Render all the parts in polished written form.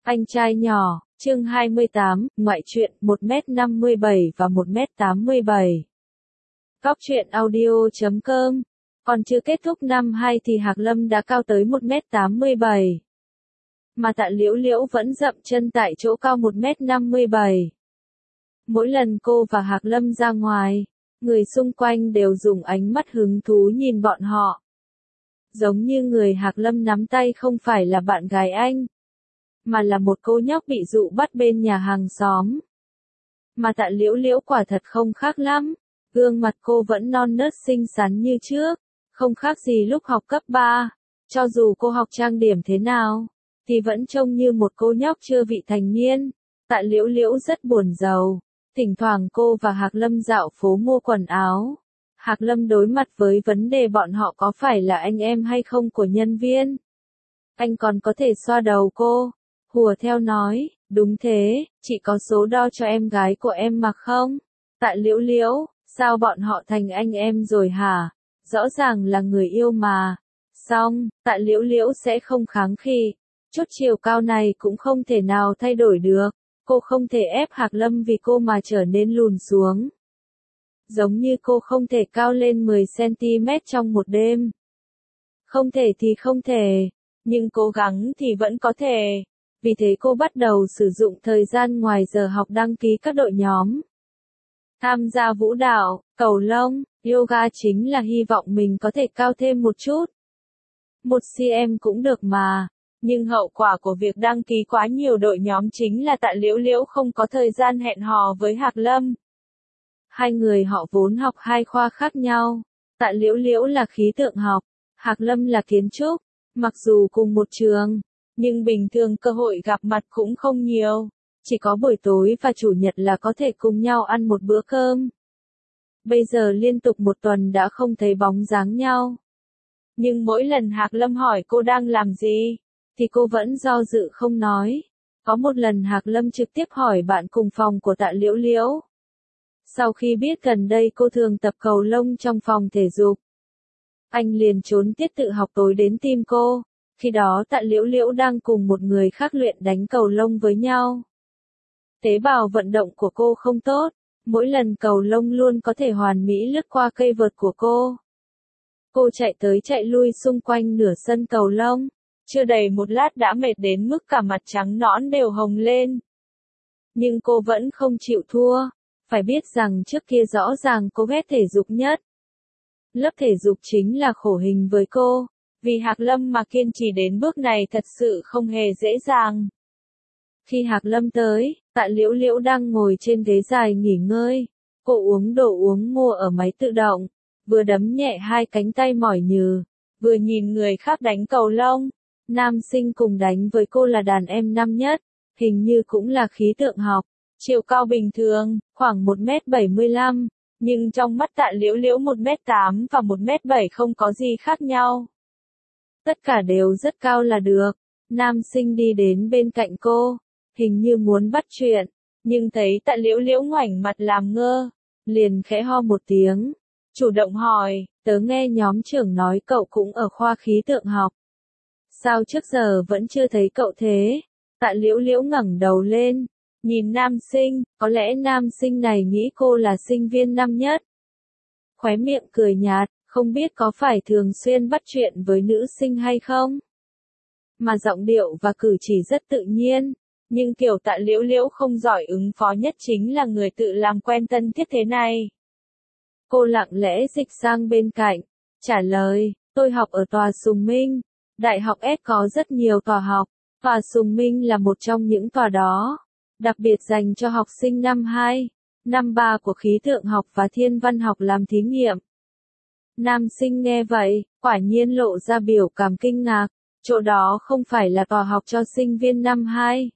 Anh trai nhỏ, chương 28, ngoại truyện 1m57 và 1m87. Cóc truyện audio.com. Còn chưa kết thúc năm 2 thì Hạc Lâm đã cao tới 1m87. Mà Tạ Liễu Liễu vẫn dậm chân tại chỗ cao 1m57. Mỗi lần cô và Hạc Lâm ra ngoài, người xung quanh đều dùng ánh mắt hứng thú nhìn bọn họ. Giống như người Hạc Lâm nắm tay không phải là bạn gái anh, mà là một cô nhóc bị dụ bắt bên nhà hàng xóm. Mà Tạ Liễu Liễu quả thật không khác lắm, gương mặt cô vẫn non nớt xinh xắn như trước, không khác gì lúc học cấp 3, cho dù cô học trang điểm thế nào, thì vẫn trông như một cô nhóc chưa vị thành niên. Tạ Liễu Liễu rất buồn rầu, thỉnh thoảng cô và Hạc Lâm dạo phố mua quần áo. Hạc Lâm đối mặt với vấn đề bọn họ có phải là anh em hay không của nhân viên. Anh còn có thể xoa đầu cô, hùa theo nói, đúng thế, chị có số đo cho em gái của em mặc không? Tạ Liễu Liễu, sao bọn họ thành anh em rồi hả? Rõ ràng là người yêu mà. Xong, Tạ Liễu Liễu sẽ không kháng khị. Chút chiều cao này cũng không thể nào thay đổi được. Cô không thể ép Hạc Lâm vì cô mà trở nên lùn xuống. Giống như cô không thể cao lên 10cm trong một đêm. Không thể thì không thể, nhưng cố gắng thì vẫn có thể. Vì thế cô bắt đầu sử dụng thời gian ngoài giờ học đăng ký các đội nhóm. Tham gia vũ đạo, cầu lông, yoga chính là hy vọng mình có thể cao thêm một chút. 1cm cũng được mà. Nhưng hậu quả của việc đăng ký quá nhiều đội nhóm chính là Tạ Liễu Liễu không có thời gian hẹn hò với Hạc Lâm. Hai người họ vốn học hai khoa khác nhau. Tạ Liễu Liễu là khí tượng học, Hạc Lâm là kiến trúc. Mặc dù cùng một trường, nhưng bình thường cơ hội gặp mặt cũng không nhiều. Chỉ có buổi tối và chủ nhật là có thể cùng nhau ăn một bữa cơm. Bây giờ liên tục một tuần đã không thấy bóng dáng nhau. Nhưng mỗi lần Hạc Lâm hỏi cô đang làm gì, thì cô vẫn do dự không nói. Có một lần Hạc Lâm trực tiếp hỏi bạn cùng phòng của Tạ Liễu Liễu. Sau khi biết gần đây cô thường tập cầu lông trong phòng thể dục, anh liền trốn tiết tự học tối đến tìm cô. Khi đó Tạ Liễu Liễu đang cùng một người khác luyện đánh cầu lông với nhau. Tế bào vận động của cô không tốt, mỗi lần cầu lông luôn có thể hoàn mỹ lướt qua cây vợt của cô. Cô chạy tới chạy lui xung quanh nửa sân cầu lông, chưa đầy một lát đã mệt đến mức cả mặt trắng nõn đều hồng lên. Nhưng cô vẫn không chịu thua, phải biết rằng trước kia rõ ràng cô ghét thể dục nhất. Lớp thể dục chính là khổ hình với cô, vì Hạc Lâm mà kiên trì đến bước này thật sự không hề dễ dàng. Khi Hạc Lâm tới, Tạ Liễu Liễu đang ngồi trên ghế dài nghỉ ngơi. Cô uống đồ uống mua ở máy tự động, vừa đấm nhẹ hai cánh tay mỏi nhừ, vừa nhìn người khác đánh cầu lông. Nam sinh cùng đánh với cô là đàn em năm nhất, hình như cũng là khí tượng học, chiều cao bình thường, khoảng 1m75, nhưng trong mắt Tạ Liễu Liễu 1m8 và 1m7 không có gì khác nhau. Tất cả đều rất cao là được. Nam sinh đi đến bên cạnh cô, hình như muốn bắt chuyện, nhưng thấy Tạ Liễu Liễu ngoảnh mặt làm ngơ, liền khẽ ho một tiếng, chủ động hỏi, tớ nghe nhóm trưởng nói cậu cũng ở khoa khí tượng học. Sao trước giờ vẫn chưa thấy cậu thế? Tạ Liễu Liễu ngẩng đầu lên, nhìn nam sinh, có lẽ nam sinh này nghĩ cô là sinh viên năm nhất. Khóe miệng cười nhạt, không biết có phải thường xuyên bắt chuyện với nữ sinh hay không? Mà giọng điệu và cử chỉ rất tự nhiên, nhưng kiểu Tạ Liễu Liễu không giỏi ứng phó nhất chính là người tự làm quen thân thiết thế này. Cô lặng lẽ dịch sang bên cạnh, trả lời, tôi học ở tòa Sùng Minh. Đại học S có rất nhiều tòa học, tòa Sùng Minh là một trong những tòa đó, đặc biệt dành cho học sinh năm 2, năm 3 của khí tượng học và thiên văn học làm thí nghiệm. Nam sinh nghe vậy, quả nhiên lộ ra biểu cảm kinh ngạc, chỗ đó không phải là tòa học cho sinh viên năm 2.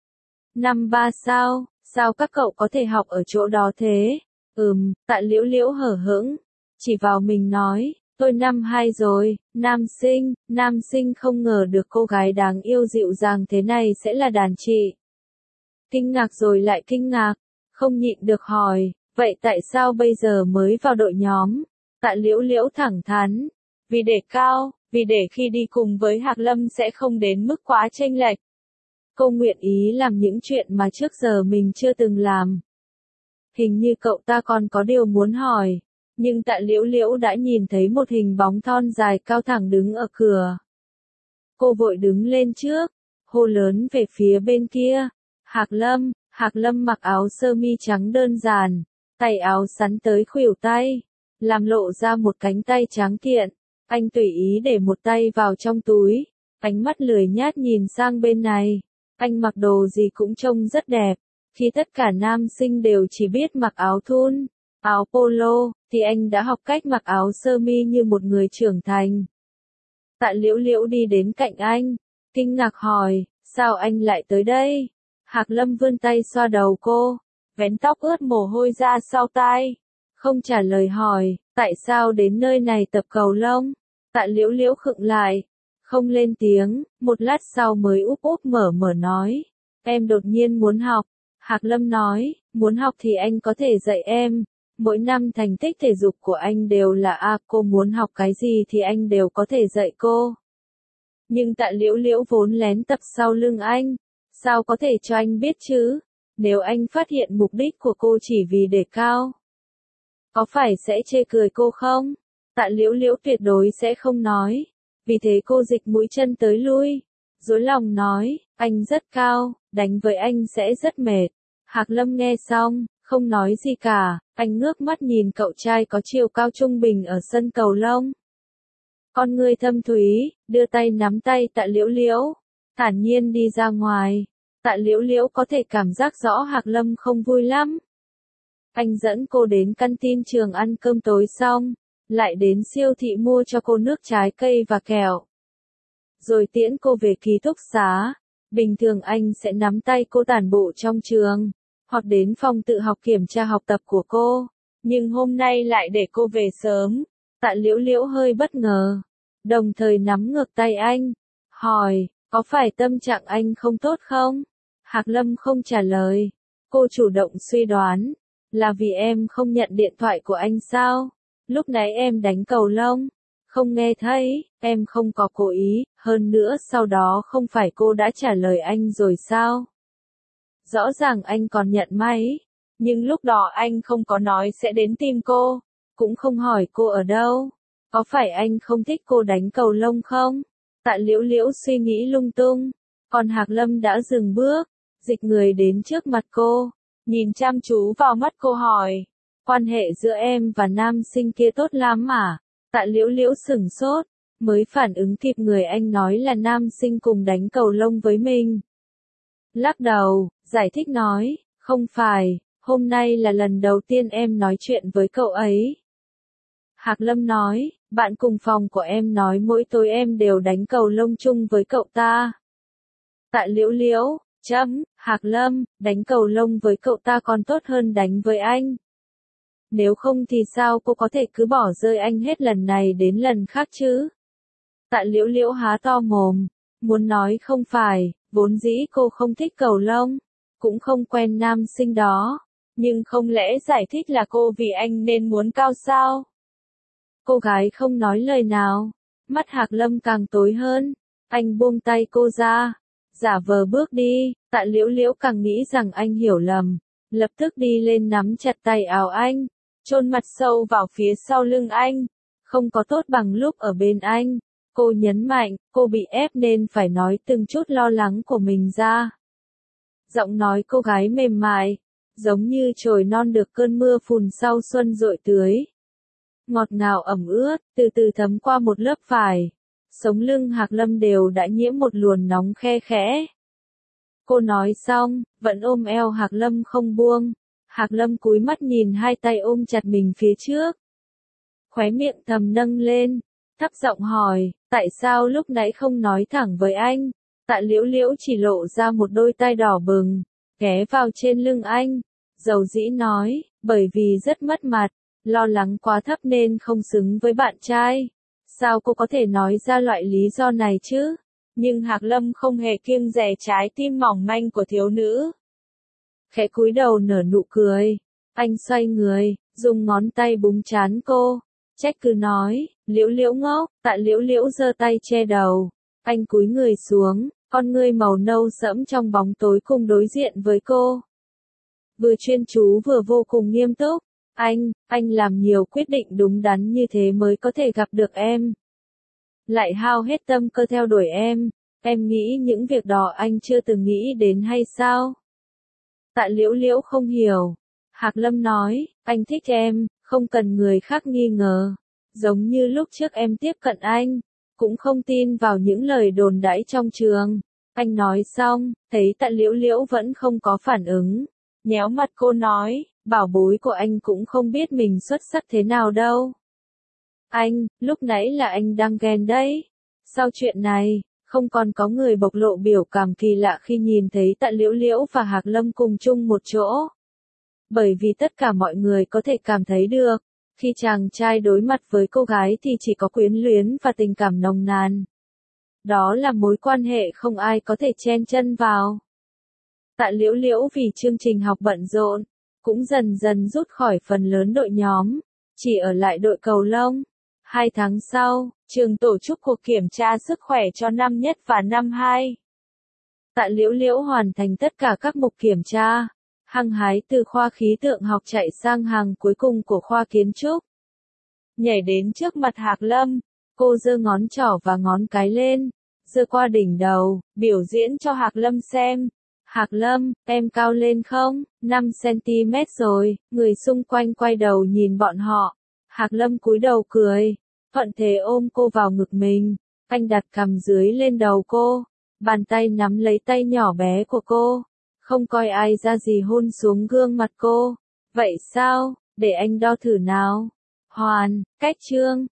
Năm 3 sao, sao các cậu có thể học ở chỗ đó thế? Tạ Liễu Liễu hở hững, chỉ vào mình nói. Tôi năm 2 rồi, nam sinh không ngờ được cô gái đáng yêu dịu dàng thế này sẽ là đàn chị. Kinh ngạc rồi lại kinh ngạc, không nhịn được hỏi, vậy tại sao bây giờ mới vào đội nhóm? Tạ Liễu Liễu thẳng thắn, vì để cao, vì để khi đi cùng với Hạc Lâm sẽ không đến mức quá chênh lệch. Cô nguyện ý làm những chuyện mà trước giờ mình chưa từng làm. Hình như cậu ta còn có điều muốn hỏi, nhưng Tạ Liễu Liễu đã nhìn thấy một hình bóng thon dài cao thẳng đứng ở cửa. Cô vội đứng lên trước, hô lớn về phía bên kia. Hạc Lâm mặc áo sơ mi trắng đơn giản, tay áo sắn tới khuỷu tay, làm lộ ra một cánh tay trắng kiện. Anh tùy ý để một tay vào trong túi, ánh mắt lười nhác nhìn sang bên này. Anh mặc đồ gì cũng trông rất đẹp. Khi tất cả nam sinh đều chỉ biết mặc áo thun, áo polo, thì anh đã học cách mặc áo sơ mi như một người trưởng thành. Tạ Liễu Liễu đi đến cạnh anh, kinh ngạc hỏi, sao anh lại tới đây? Hạc Lâm vươn tay xoa đầu cô, vén tóc ướt mồ hôi ra sau tai, không trả lời hỏi, tại sao đến nơi này tập cầu lông? Tạ Liễu Liễu khựng lại, không lên tiếng, một lát sau mới úp úp mở mở nói, em đột nhiên muốn học. Hạc Lâm nói, muốn học thì anh có thể dạy em. Mỗi năm thành tích thể dục của anh đều là A, cô muốn học cái gì thì anh đều có thể dạy cô. Nhưng Tạ Liễu Liễu vốn lén tập sau lưng anh, sao có thể cho anh biết chứ? Nếu anh phát hiện mục đích của cô chỉ vì để cao, có phải sẽ chê cười cô không? Tạ Liễu Liễu tuyệt đối sẽ không nói. Vì thế cô dịch mũi chân tới lui, dối lòng nói, anh rất cao, đánh với anh sẽ rất mệt. Hạc Lâm nghe xong, không nói gì cả, anh ngước mắt nhìn cậu trai có chiều cao trung bình ở sân cầu lông. Con ngươi thâm thúy, đưa tay nắm tay Tạ Liễu Liễu, thản nhiên đi ra ngoài. Tạ Liễu Liễu có thể cảm giác rõ Hạc Lâm không vui lắm. Anh dẫn cô đến căn tin trường ăn cơm tối xong, lại đến siêu thị mua cho cô nước trái cây và kẹo. Rồi tiễn cô về ký túc xá. Bình thường anh sẽ nắm tay cô tản bộ trong trường, hoặc đến phòng tự học kiểm tra học tập của cô. Nhưng hôm nay lại để cô về sớm. Tạ Liễu Liễu hơi bất ngờ, đồng thời nắm ngược tay anh, hỏi, có phải tâm trạng anh không tốt không? Hạc Lâm không trả lời. Cô chủ động suy đoán, là vì em không nhận điện thoại của anh sao? Lúc nãy em đánh cầu lông, không nghe thấy, em không có cố ý, hơn nữa sau đó không phải cô đã trả lời anh rồi sao? Rõ ràng anh còn nhận máy, nhưng lúc đó anh không có nói sẽ đến tìm cô, cũng không hỏi cô ở đâu. Có phải anh không thích cô đánh cầu lông không? Tạ Liễu Liễu suy nghĩ lung tung, còn Hạc Lâm đã dừng bước, dịch người đến trước mặt cô, nhìn chăm chú vào mắt cô hỏi, quan hệ giữa em và nam sinh kia tốt lắm à? Tạ Liễu Liễu sửng sốt, mới phản ứng kịp người anh nói là nam sinh cùng đánh cầu lông với mình. Lắc đầu, giải thích nói, không phải, hôm nay là lần đầu tiên em nói chuyện với cậu ấy. Hạc Lâm nói, bạn cùng phòng của em nói mỗi tối em đều đánh cầu lông chung với cậu ta. Tạ Liễu Liễu, Hạc Lâm, đánh cầu lông với cậu ta còn tốt hơn đánh với anh. Nếu không thì sao cô có thể cứ bỏ rơi anh hết lần này đến lần khác chứ? Tạ Liễu Liễu há to mồm, muốn nói không phải, vốn dĩ cô không thích cầu lông, cũng không quen nam sinh đó, nhưng không lẽ giải thích là cô vì anh nên muốn cao sao? Cô gái không nói lời nào, mắt Hạc Lâm càng tối hơn, anh buông tay cô ra, giả vờ bước đi. Tạ Liễu Liễu càng nghĩ rằng anh hiểu lầm, lập tức đi lên nắm chặt tay áo anh, chôn mặt sâu vào phía sau lưng anh, không có tốt bằng lúc ở bên anh. Cô nhấn mạnh, cô bị ép nên phải nói từng chút lo lắng của mình ra. Giọng nói cô gái mềm mại, giống như chồi non được cơn mưa phùn sau xuân dội tưới. Ngọt ngào ẩm ướt, từ từ thấm qua một lớp vải. Sống lưng Hạc Lâm đều đã nhiễm một luồn nóng khe khẽ. Cô nói xong, vẫn ôm eo Hạc Lâm không buông. Hạc Lâm cúi mắt nhìn hai tay ôm chặt mình phía trước. Khóe miệng thầm nâng lên, thấp giọng hỏi, tại sao lúc nãy không nói thẳng với anh? Tạ Liễu Liễu chỉ lộ ra một đôi tay đỏ bừng, ghé vào trên lưng anh, dầu dĩ nói, bởi vì rất mất mặt, lo lắng quá thấp nên không xứng với bạn trai. Sao cô có thể nói ra loại lý do này chứ? Nhưng Hạc Lâm không hề kiêng dè trái tim mỏng manh của thiếu nữ. Khẽ cúi đầu nở nụ cười, anh xoay người, dùng ngón tay búng trán cô, trách cứ nói, Liễu Liễu ngốc. Tạ Liễu Liễu giơ tay che đầu, anh cúi người xuống, con ngươi màu nâu sẫm trong bóng tối cùng đối diện với cô. Vừa chuyên chú vừa vô cùng nghiêm túc. Anh làm nhiều quyết định đúng đắn như thế mới có thể gặp được em. Lại hao hết tâm cơ theo đuổi em nghĩ những việc đó anh chưa từng nghĩ đến hay sao? Tạ Liễu Liễu không hiểu. Hạc Lâm nói, anh thích em, không cần người khác nghi ngờ. Giống như lúc trước em tiếp cận anh, cũng không tin vào những lời đồn đãi trong trường. Anh nói xong, thấy Tạ Liễu Liễu vẫn không có phản ứng. Nhéo mặt cô nói, bảo bối của anh cũng không biết mình xuất sắc thế nào đâu. Anh, lúc nãy là anh đang ghen đấy. Sau chuyện này, không còn có người bộc lộ biểu cảm kỳ lạ khi nhìn thấy Tạ Liễu Liễu và Hạc Lâm cùng chung một chỗ. Bởi vì tất cả mọi người có thể cảm thấy được, khi chàng trai đối mặt với cô gái thì chỉ có quyến luyến và tình cảm nồng nàn. Đó là mối quan hệ không ai có thể chen chân vào. Tạ Liễu Liễu vì chương trình học bận rộn, cũng dần dần rút khỏi phần lớn đội nhóm, chỉ ở lại đội cầu lông. 2 tháng sau, trường tổ chức cuộc kiểm tra sức khỏe cho năm nhất và năm 2. Tạ Liễu Liễu hoàn thành tất cả các mục kiểm tra, hăng hái từ khoa khí tượng học chạy sang hàng cuối cùng của khoa kiến trúc. Nhảy đến trước mặt Hạc Lâm, cô giơ ngón trỏ và ngón cái lên, giơ qua đỉnh đầu, biểu diễn cho Hạc Lâm xem. Hạc Lâm, em cao lên không? 5 cm rồi, người xung quanh quay đầu nhìn bọn họ. Hạc Lâm cúi đầu cười, thuận thế ôm cô vào ngực mình. Anh đặt cằm dưới lên đầu cô, bàn tay nắm lấy tay nhỏ bé của cô. Không coi ai ra gì hôn xuống gương mặt cô. Vậy sao? Để anh đo thử nào. Hoàn, cách chương.